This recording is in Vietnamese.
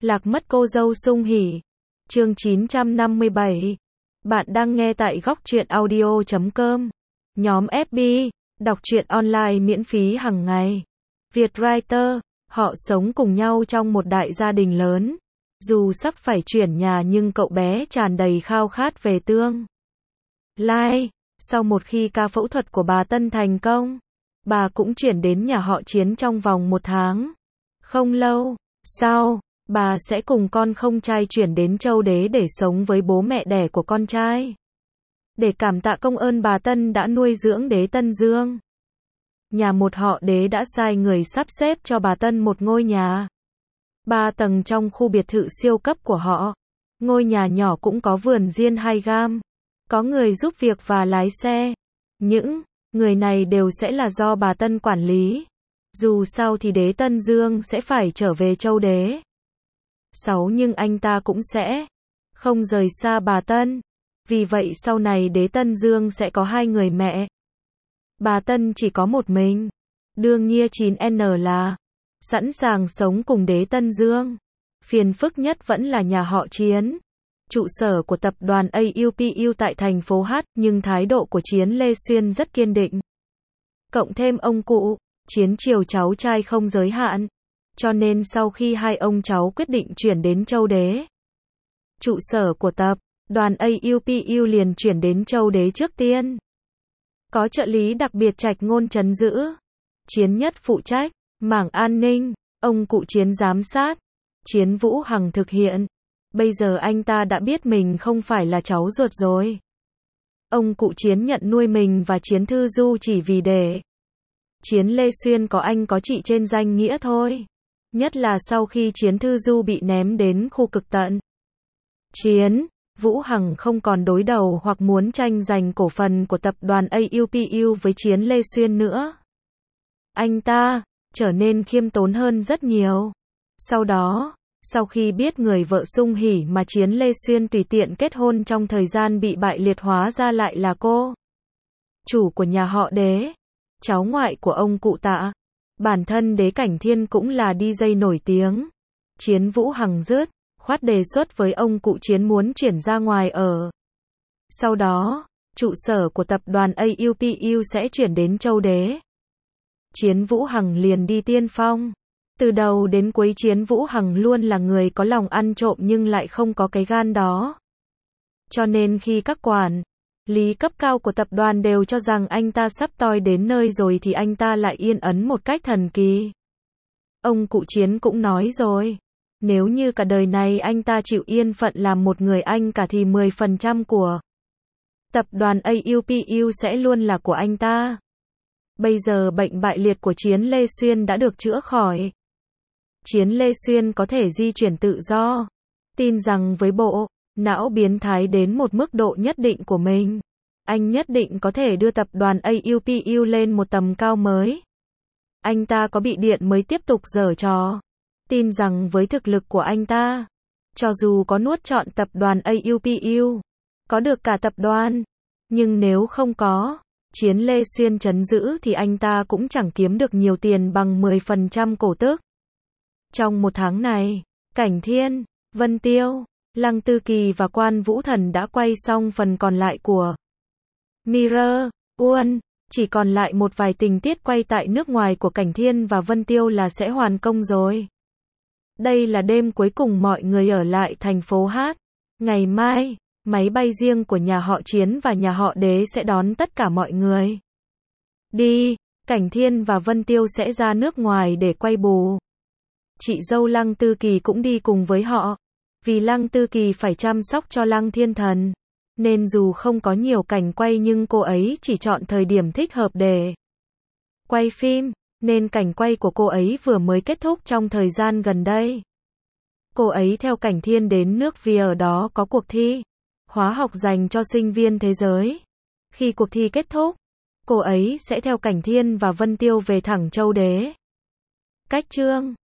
Lạc mất cô dâu Sung Hỉ. Chương 957. Bạn đang nghe tại góc truyện audio.com. Nhóm FB, đọc truyện online miễn phí hàng ngày. Vietwriter, họ sống cùng nhau trong một đại gia đình lớn. Dù sắp phải chuyển nhà nhưng cậu bé tràn đầy khao khát về tương lai. Sau một khi ca phẫu thuật của bà Tân thành công, bà cũng chuyển đến nhà họ Chiến trong vòng 1 tháng. Không lâu sau, bà sẽ cùng con không trai chuyển đến Châu Đế để sống với bố mẹ đẻ của con trai. Để cảm tạ công ơn bà Tân đã nuôi dưỡng Đế Tân Dương, nhà một họ Đế đã sai người sắp xếp cho bà Tân một ngôi nhà 3 tầng trong khu biệt thự siêu cấp của họ. Ngôi nhà nhỏ cũng có vườn riêng 2 gam, có người giúp việc và lái xe. Những người này đều sẽ là do bà Tân quản lý. Dù sao thì Đế Tân Dương sẽ phải trở về Châu Đế. Nhưng anh ta cũng sẽ không rời xa bà Tân. Vì vậy sau này Đế Tân Dương sẽ có 2 người mẹ. Bà Tân chỉ có một mình. Đương nhiên 9N là sẵn sàng sống cùng Đế Tân Dương. Phiền phức nhất vẫn là nhà họ Chiến, trụ sở của tập đoàn AUPU tại thành phố H, nhưng thái độ của Chiến Lê Xuyên rất kiên định. Cộng thêm ông cụ Chiến chiều cháu trai không giới hạn, cho nên sau khi hai ông cháu quyết định chuyển đến Châu Đế, trụ sở của tập đoàn AUPU liền chuyển đến Châu Đế trước tiên. Có trợ lý đặc biệt Trạch Ngôn trấn giữ, Chiến Nhất phụ trách mảng an ninh, ông cụ Chiến giám sát, Chiến Vũ Hằng thực hiện. Bây giờ anh ta đã biết mình không phải là cháu ruột rồi. Ông cụ Chiến nhận nuôi mình và Chiến Thư Du chỉ vì để Chiến Lê Xuyên có anh có chị trên danh nghĩa thôi. Nhất là sau khi Chiến Thư Du bị ném đến khu cực tận, Chiến Vũ Hằng không còn đối đầu hoặc muốn tranh giành cổ phần của tập đoàn AUPU với Chiến Lê Xuyên nữa. Anh ta trở nên khiêm tốn hơn rất nhiều. Sau đó, sau khi biết người vợ Sung Hỉ mà Chiến Lê Xuyên tùy tiện kết hôn trong thời gian bị bại liệt hóa ra lại là cô chủ của nhà họ Đế, cháu ngoại của ông cụ Tạ. Bản thân Đế Cảnh Thiên cũng là DJ nổi tiếng. Chiến Vũ Hằng dứt khoát đề xuất với ông cụ Chiến muốn chuyển ra ngoài ở. Sau đó, trụ sở của tập đoàn AUPU sẽ chuyển đến Châu Đế. Chiến Vũ Hằng liền đi tiên phong. Từ đầu đến cuối Chiến Vũ Hằng luôn là người có lòng ăn trộm nhưng lại không có cái gan đó. Cho nên khi các quản lý cấp cao của tập đoàn đều cho rằng anh ta sắp toi đến nơi rồi thì anh ta lại yên ấn một cách thần kỳ. Ông cụ Chiến cũng nói rồi, nếu như cả đời này anh ta chịu yên phận làm một người anh cả thì 10% của tập đoàn AUPU sẽ luôn là của anh ta. Bây giờ bệnh bại liệt của Chiến Lê Xuyên đã được chữa khỏi. Chiến Lê Xuyên có thể di chuyển tự do. Tin rằng với bộ não biến thái đến một mức độ nhất định của mình, anh nhất định có thể đưa tập đoàn AUPU lên một tầm cao mới. Anh ta có bị điện mới tiếp tục giở trò. Tin rằng với thực lực của anh ta, cho dù có nuốt trọn tập đoàn AUPU, có được cả tập đoàn, nhưng nếu không có Chiến Lê Xuyên trấn giữ thì anh ta cũng chẳng kiếm được nhiều tiền bằng 10% cổ tức. Trong 1 tháng này, Cảnh Thiên, Vân Tiêu, Lăng Tư Kỳ và Quan Vũ Thần đã quay xong phần còn lại của Mirror World, chỉ còn lại một vài tình tiết quay tại nước ngoài của Cảnh Thiên và Vân Tiêu là sẽ hoàn công rồi. Đây là đêm cuối cùng mọi người ở lại thành phố H. Ngày mai, máy bay riêng của nhà họ Chiến và nhà họ Đế sẽ đón tất cả mọi người đi. Cảnh Thiên và Vân Tiêu sẽ ra nước ngoài để quay bù. Chị dâu Lăng Tư Kỳ cũng đi cùng với họ. Vì Lăng Tư Kỳ phải chăm sóc cho Lăng Thiên Thần, nên dù không có nhiều cảnh quay nhưng cô ấy chỉ chọn thời điểm thích hợp để quay phim, nên cảnh quay của cô ấy vừa mới kết thúc trong thời gian gần đây. Cô ấy theo Cảnh Thiên đến nước vì ở đó có cuộc thi hóa học dành cho sinh viên thế giới. Khi cuộc thi kết thúc, cô ấy sẽ theo Cảnh Thiên và Vân Tiêu về thẳng Châu Đế. Cách chương